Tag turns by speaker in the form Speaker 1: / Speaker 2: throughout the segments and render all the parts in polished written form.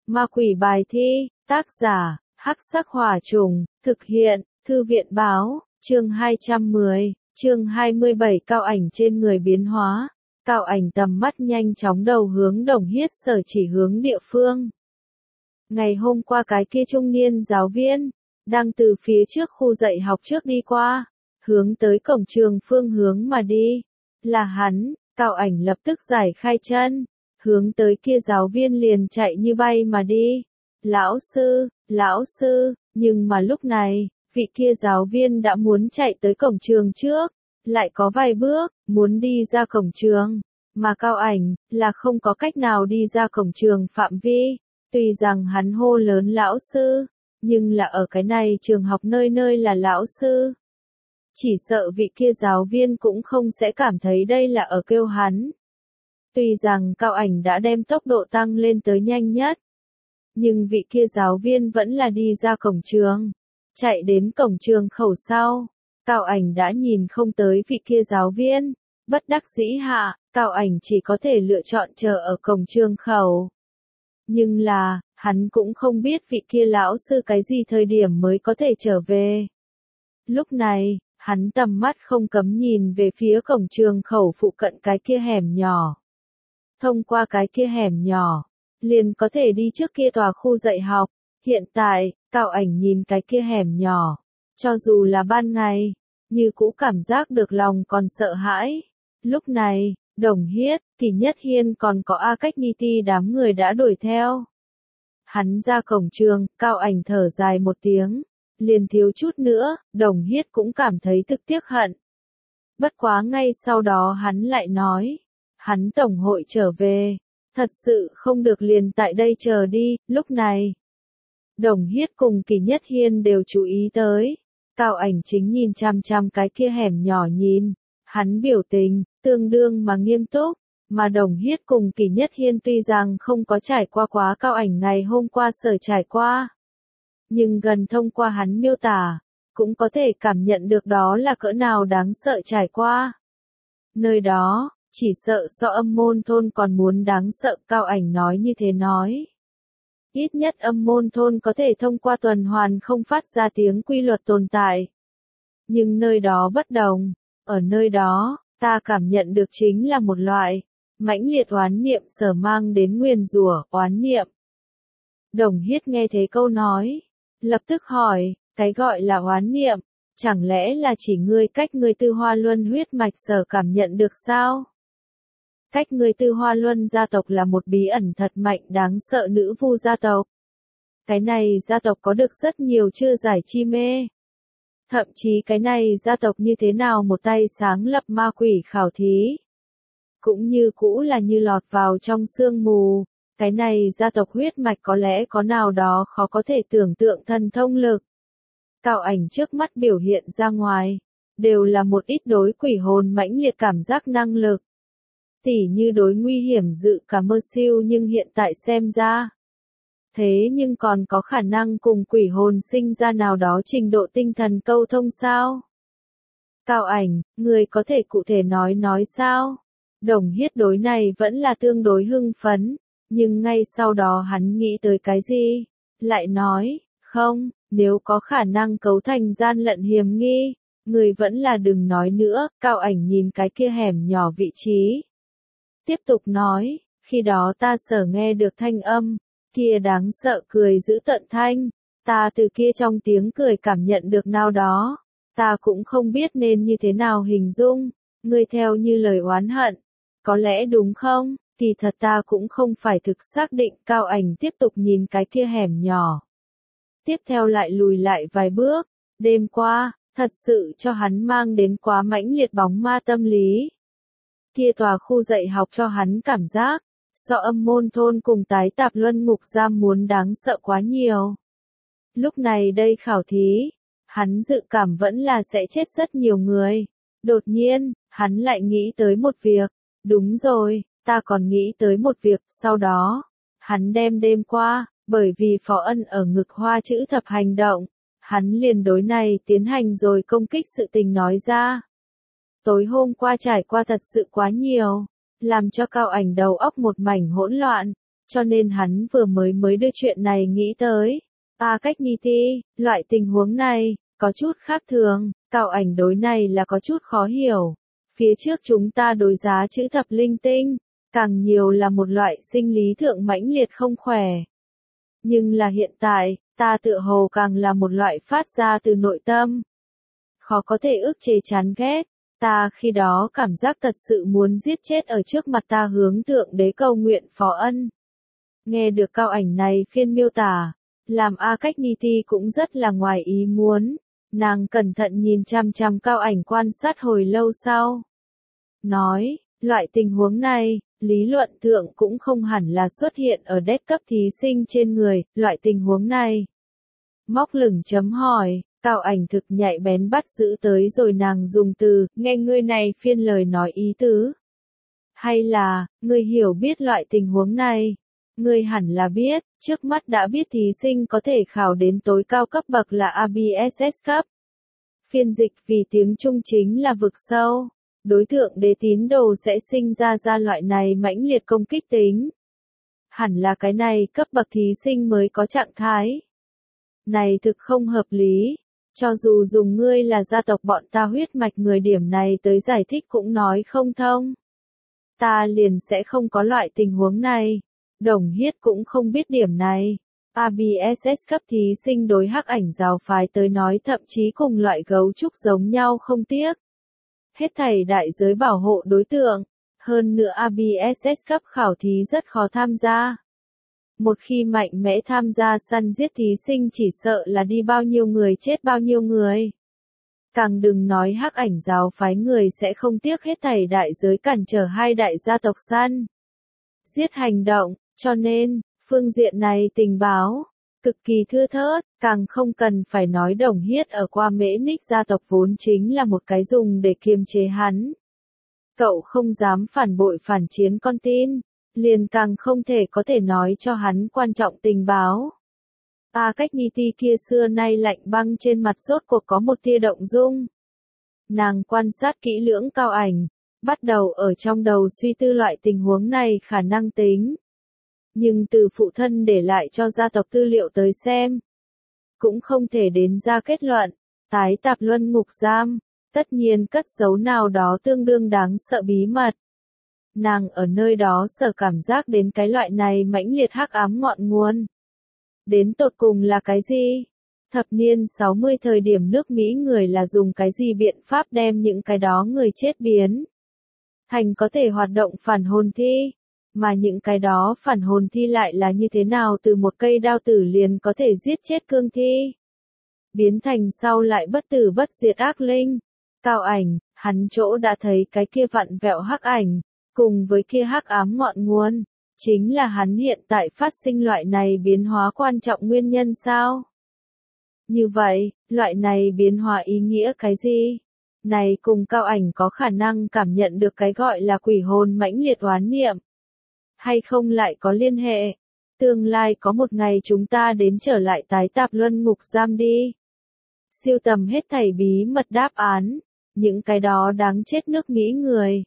Speaker 1: Ma quỷ bài thi, tác giả, Hắc Sắc Hỏa Trùng, thực hiện, Thư viện báo, chương 210, chương 27 cao ảnh trên người biến hóa. Cao ảnh tầm mắt nhanh chóng đầu hướng Đồng Hiết sở chỉ hướng địa phương. Ngày hôm qua cái kia trung niên giáo viên, đang từ phía trước khu dạy học trước đi qua, hướng tới cổng trường phương hướng mà đi. Là hắn, cao ảnh lập tức giải khai chân, hướng tới kia giáo viên liền chạy như bay mà đi. Lão sư, nhưng mà lúc này, vị kia giáo viên đã muốn chạy tới cổng trường trước, lại có vài bước, muốn đi ra cổng trường, mà cao ảnh, là không có cách nào đi ra cổng trường phạm vi. Tuy rằng hắn hô lớn lão sư, nhưng là ở cái này trường học nơi nơi là lão sư. Chỉ sợ vị kia giáo viên cũng không sẽ cảm thấy đây là ở kêu hắn. Tuy rằng cao ảnh đã đem tốc độ tăng lên tới nhanh nhất, nhưng vị kia giáo viên vẫn là đi ra cổng trường. Chạy đến cổng trường khẩu sau, cao ảnh đã nhìn không tới vị kia giáo viên. Bất đắc dĩ hạ, cao ảnh chỉ có thể lựa chọn chờ ở cổng trường khẩu. Nhưng là, hắn cũng không biết vị kia lão sư cái gì thời điểm mới có thể trở về. Lúc này, hắn tầm mắt không cấm nhìn về phía cổng trường khẩu phụ cận cái kia hẻm nhỏ. Thông qua cái kia hẻm nhỏ, liền có thể đi trước kia tòa khu dạy học. Hiện tại, cao ảnh nhìn cái kia hẻm nhỏ, cho dù là ban ngày, như cũ cảm giác được lòng còn sợ hãi. Lúc này, Đồng Hiết, Kỳ Nhất Hiên còn có A Cách Nhi Ti đám người đã đuổi theo. Hắn ra cổng trường, cao ảnh thở dài một tiếng, liền thiếu chút nữa, Đồng Hiết cũng cảm thấy thực tiếc hận. Bất quá ngay sau đó hắn lại nói, hắn tổng hội trở về, thật sự không được liền tại đây chờ đi. Lúc này, Đồng Hiết cùng Kỳ Nhất Hiên đều chú ý tới, cao ảnh chính nhìn chằm chằm cái kia hẻm nhỏ nhìn, hắn biểu tình tương đương mà nghiêm túc, mà Đồng Hiết cùng Kỳ Nhất Hiên tuy rằng không có trải qua quá cao ảnh ngày hôm qua sở trải qua, nhưng gần thông qua hắn miêu tả, cũng có thể cảm nhận được đó là cỡ nào đáng sợ trải qua. Nơi đó, chỉ sợ so Âm Môn Thôn còn muốn đáng sợ. Cao ảnh nói như thế nói. Ít nhất Âm Môn Thôn có thể thông qua tuần hoàn không phát ra tiếng quy luật tồn tại. Nhưng nơi đó bất đồng, ở nơi đó, ta cảm nhận được chính là một loại mãnh liệt oán niệm sở mang đến nguyền rủa, oán niệm. Đồng Hiết nghe thấy câu nói, lập tức hỏi, cái gọi là oán niệm, chẳng lẽ là chỉ ngươi cách ngươi Tư Hoa Luân huyết mạch sở cảm nhận được sao? Cách ngươi Tư Hoa Luân gia tộc là một bí ẩn thật mạnh đáng sợ nữ vu gia tộc. Cái này gia tộc có được rất nhiều chưa giải chi mê. Thậm chí cái này gia tộc như thế nào một tay sáng lập ma quỷ khảo thí. Cũng như cũ là như lọt vào trong sương mù. Cái này gia tộc huyết mạch có lẽ có nào đó khó có thể tưởng tượng thần thông lực. Cao ảnh trước mắt biểu hiện ra ngoài, đều là một ít đối quỷ hồn mãnh liệt cảm giác năng lực. Tỉ như đối nguy hiểm dự cả mơ siêu nhưng hiện tại xem ra. Thế nhưng còn có khả năng cùng quỷ hồn sinh ra nào đó trình độ tinh thần câu thông sao? Cao ảnh, người có thể cụ thể nói sao? Đồng Hiết đối này vẫn là tương đối hưng phấn, nhưng ngay sau đó hắn nghĩ tới cái gì? Lại nói, không, nếu có khả năng cấu thành gian lận hiểm nghi, người vẫn là đừng nói nữa. Cao ảnh nhìn cái kia hẻm nhỏ vị trí. Tiếp tục nói, khi đó ta sở nghe được thanh âm, kia đáng sợ cười giữ tận thanh, ta từ kia trong tiếng cười cảm nhận được nào đó, ta cũng không biết nên như thế nào hình dung, ngươi theo như lời oán hận, có lẽ đúng không? Kỳ thật ta cũng không phải thực xác định. Cao ảnh tiếp tục nhìn cái kia hẻm nhỏ. Tiếp theo lại lùi lại vài bước, đêm qua, thật sự cho hắn mang đến quá mãnh liệt bóng ma tâm lý. Kia tòa khu dạy học cho hắn cảm giác, so Âm Môn Thôn cùng tái tạp luân ngục giam muốn đáng sợ quá nhiều. Lúc này đây khảo thí, hắn dự cảm vẫn là sẽ chết rất nhiều người. Đột nhiên, hắn lại nghĩ tới một việc, đúng rồi, ta còn nghĩ tới một việc. Sau đó, hắn đem đêm qua, bởi vì Phó Ân ở ngực hoa chữ thập hành động, hắn liền đối này tiến hành rồi công kích sự tình nói ra. Tối hôm qua trải qua thật sự quá nhiều, làm cho cao ảnh đầu óc một mảnh hỗn loạn, cho nên hắn vừa mới đưa chuyện này nghĩ tới. Akakniti, loại tình huống này, có chút khác thường, Cao Ảnh đối này là có chút khó hiểu. Phía trước chúng ta đối giá chữ thập linh tinh, càng nhiều là một loại sinh lý thượng mãnh liệt không khỏe. Nhưng là hiện tại, ta tựa hồ càng là một loại phát ra từ nội tâm. Khó có thể ức chế chán ghét, ta khi đó cảm giác thật sự muốn giết chết ở trước mặt ta hướng thượng đế cầu nguyện phó ân. Nghe được Cao Ảnh này phiên miêu tả, làm Akakniti cũng rất là ngoài ý muốn. Nàng cẩn thận nhìn chăm chăm Cao Ảnh quan sát hồi lâu sau. Nói, loại tình huống này, lý luận thượng cũng không hẳn là xuất hiện ở đét cấp thí sinh trên người, loại tình huống này. Móc lửng chấm hỏi, Cao Ảnh thực nhạy bén bắt giữ tới rồi nàng dùng từ, nghe ngươi này phiên lời nói ý tứ. Hay là, ngươi hiểu biết loại tình huống này? Ngươi hẳn là biết, trước mắt đã biết thí sinh có thể khảo đến tối cao cấp bậc là ABSS cấp. Phiên dịch vì tiếng Trung chính là vực sâu. Đối tượng đế tín đồ sẽ sinh ra loại này mãnh liệt công kích tính. Hẳn là cái này cấp bậc thí sinh mới có trạng thái. Này thực không hợp lý. Cho dù dùng ngươi là gia tộc bọn ta huyết mạch người điểm này tới giải thích cũng nói không thông. Ta liền sẽ không có loại tình huống này. Đồng Hiết cũng không biết điểm này. ABSS cấp thí sinh đối hắc ảnh giáo phái tới nói thậm chí cùng loại gấu trúc giống nhau không tiếc. Hết thảy đại giới bảo hộ đối tượng. Hơn nữa ABSS cấp khảo thí rất khó tham gia. Một khi mạnh mẽ tham gia săn giết thí sinh chỉ sợ là đi bao nhiêu người chết bao nhiêu người. Càng đừng nói hắc ảnh giáo phái người sẽ không tiếc hết thảy đại giới cản trở hai đại gia tộc săn giết hành động, cho nên, phương diện này tình báo, cực kỳ thưa thớt, càng không cần phải nói Đồng Hiết ở qua Mễ Ních gia tộc vốn chính là một cái dùng để kiềm chế hắn. Cậu không dám phản bội phản chiến con tin, liền càng không thể có thể nói cho hắn quan trọng tình báo. Akakniti kia xưa nay lạnh băng trên mặt rốt cuộc có một tia động dung. Nàng quan sát kỹ lưỡng Cao Ảnh, bắt đầu ở trong đầu suy tư loại tình huống này khả năng tính. Nhưng từ phụ thân để lại cho gia tộc tư liệu tới xem, cũng không thể đến ra kết luận, tái tạp luân ngục giam, tất nhiên cất giấu nào đó tương đương đáng sợ bí mật. Nàng ở nơi đó sợ cảm giác đến cái loại này mãnh liệt hắc ám ngọn nguồn. Đến tột cùng là cái gì? Thập niên 60 thời điểm nước Mỹ người là dùng cái gì biện pháp đem những cái đó người chết biến thành có thể hoạt động phản hồn thi? Mà những cái đó phản hồn thi lại là như thế nào từ một cây đao tử liền có thể giết chết cương thi? Biến thành sau lại bất tử bất diệt ác linh. Cao Ảnh, hắn chỗ đã thấy cái kia vặn vẹo hắc ảnh, cùng với kia hắc ám ngọn nguồn, chính là hắn hiện tại phát sinh loại này biến hóa quan trọng nguyên nhân sao? Như vậy, loại này biến hóa ý nghĩa cái gì? Này cùng Cao Ảnh có khả năng cảm nhận được cái gọi là quỷ hồn mãnh liệt oán niệm. Hay không lại có liên hệ? Tương lai có một ngày chúng ta đến trở lại tái tạp luân ngục giam đi. Siêu tầm hết thảy bí mật đáp án. Những cái đó đáng chết nước Mỹ người.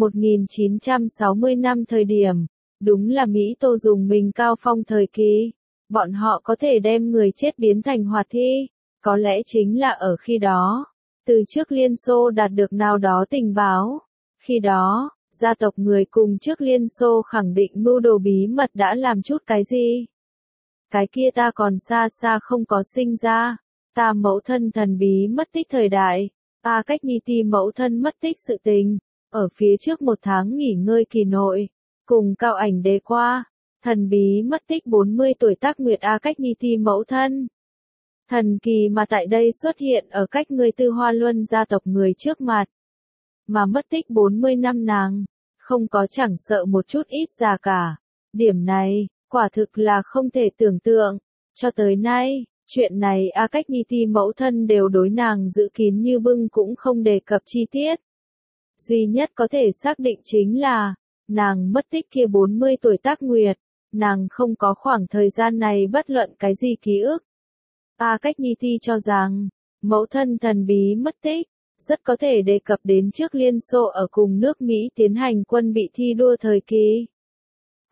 Speaker 1: 1960 năm thời điểm. Đúng là Mỹ Tô dùng mình cao phong thời kỳ. Bọn họ có thể đem người chết biến thành hoạt thi. Có lẽ chính là ở khi đó. Từ trước Liên Xô đạt được nào đó tình báo. Khi đó, gia tộc người cùng trước Liên Xô khẳng định mưu đồ bí mật đã làm chút cái gì. Cái kia ta còn xa xa không có sinh ra. Ta mẫu thân thần bí mất tích thời đại. Akakniti mẫu thân mất tích sự tình. Ở phía trước một tháng nghỉ ngơi kỳ nội. Cùng Cao Ảnh đề qua. Thần bí mất tích 40 tuổi Tác Nguyệt Akakniti mẫu thân. Thần kỳ mà tại đây xuất hiện ở cách người Tư Hoa Luân gia tộc người trước mặt. Mà mất tích 40 năm nàng. Không có chẳng sợ một chút ít già cả. Điểm này, quả thực là không thể tưởng tượng. Cho tới nay, chuyện này Akakniti mẫu thân đều đối nàng giữ kín như bưng cũng không đề cập chi tiết. Duy nhất có thể xác định chính là, nàng mất tích kia 40 tuổi Tác Nguyệt, nàng không có khoảng thời gian này bất luận cái gì ký ức. Akakniti cho rằng, mẫu thân thần bí mất tích, rất có thể đề cập đến trước Liên Xô ở cùng nước Mỹ tiến hành quân bị thi đua thời kỳ.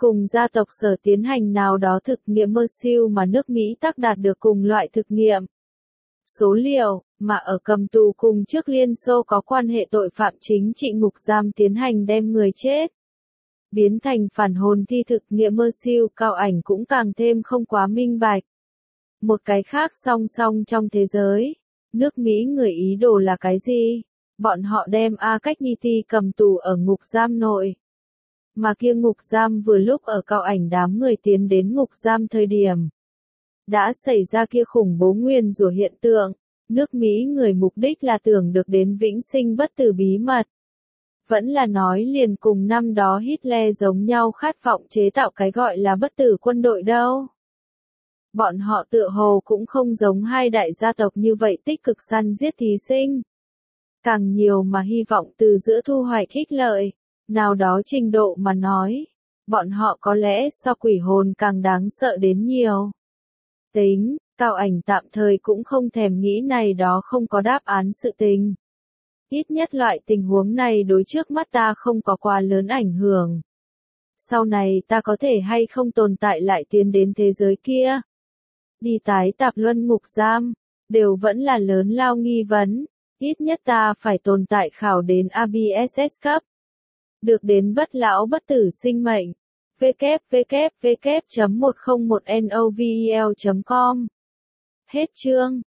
Speaker 1: cùng gia tộc Sở tiến hành nào đó thực nghiệm mơ siêu mà nước Mỹ tác đạt được cùng loại thực nghiệm. Số liệu, mà ở cầm tù cùng trước Liên Xô có quan hệ tội phạm chính trị ngục giam tiến hành đem người chết. Biến thành phản hồn thi thực nghiệm mơ siêu cao ảnh cũng càng thêm không quá minh bạch. Một cái khác song song trong thế giới, nước Mỹ người ý đồ là cái gì? Bọn họ đem Agniti cầm tù ở ngục giam nội. Mà kia ngục giam vừa lúc ở cao ảnh đám người tiến đến ngục giam thời điểm. Đã xảy ra kia khủng bố nguyền rủa hiện tượng, nước Mỹ người mục đích là tưởng được đến vĩnh sinh bất tử bí mật. Vẫn là nói liền cùng năm đó Hitler giống nhau khát vọng chế tạo cái gọi là bất tử quân đội đâu. Bọn họ tựa hồ cũng không giống hai đại gia tộc như vậy tích cực săn giết thí sinh. Càng nhiều mà hy vọng từ giữa thu hoạch ích lợi, nào đó trình độ mà nói, bọn họ có lẽ so quỷ hồn càng đáng sợ đến nhiều. Tính, cao ảnh tạm thời cũng không thèm nghĩ này đó không có đáp án sự tình. Ít nhất loại tình huống này đối trước mắt ta không có quá lớn ảnh hưởng. Sau này ta có thể hay không tồn tại lại tiến đến thế giới kia. Đi tái tạp luân ngục giam, đều vẫn là lớn lao nghi vấn. Ít nhất ta phải tồn tại khảo đến ABSS cấp. Được đến bất lão bất tử sinh mệnh. www.101novel.com. Hết chương.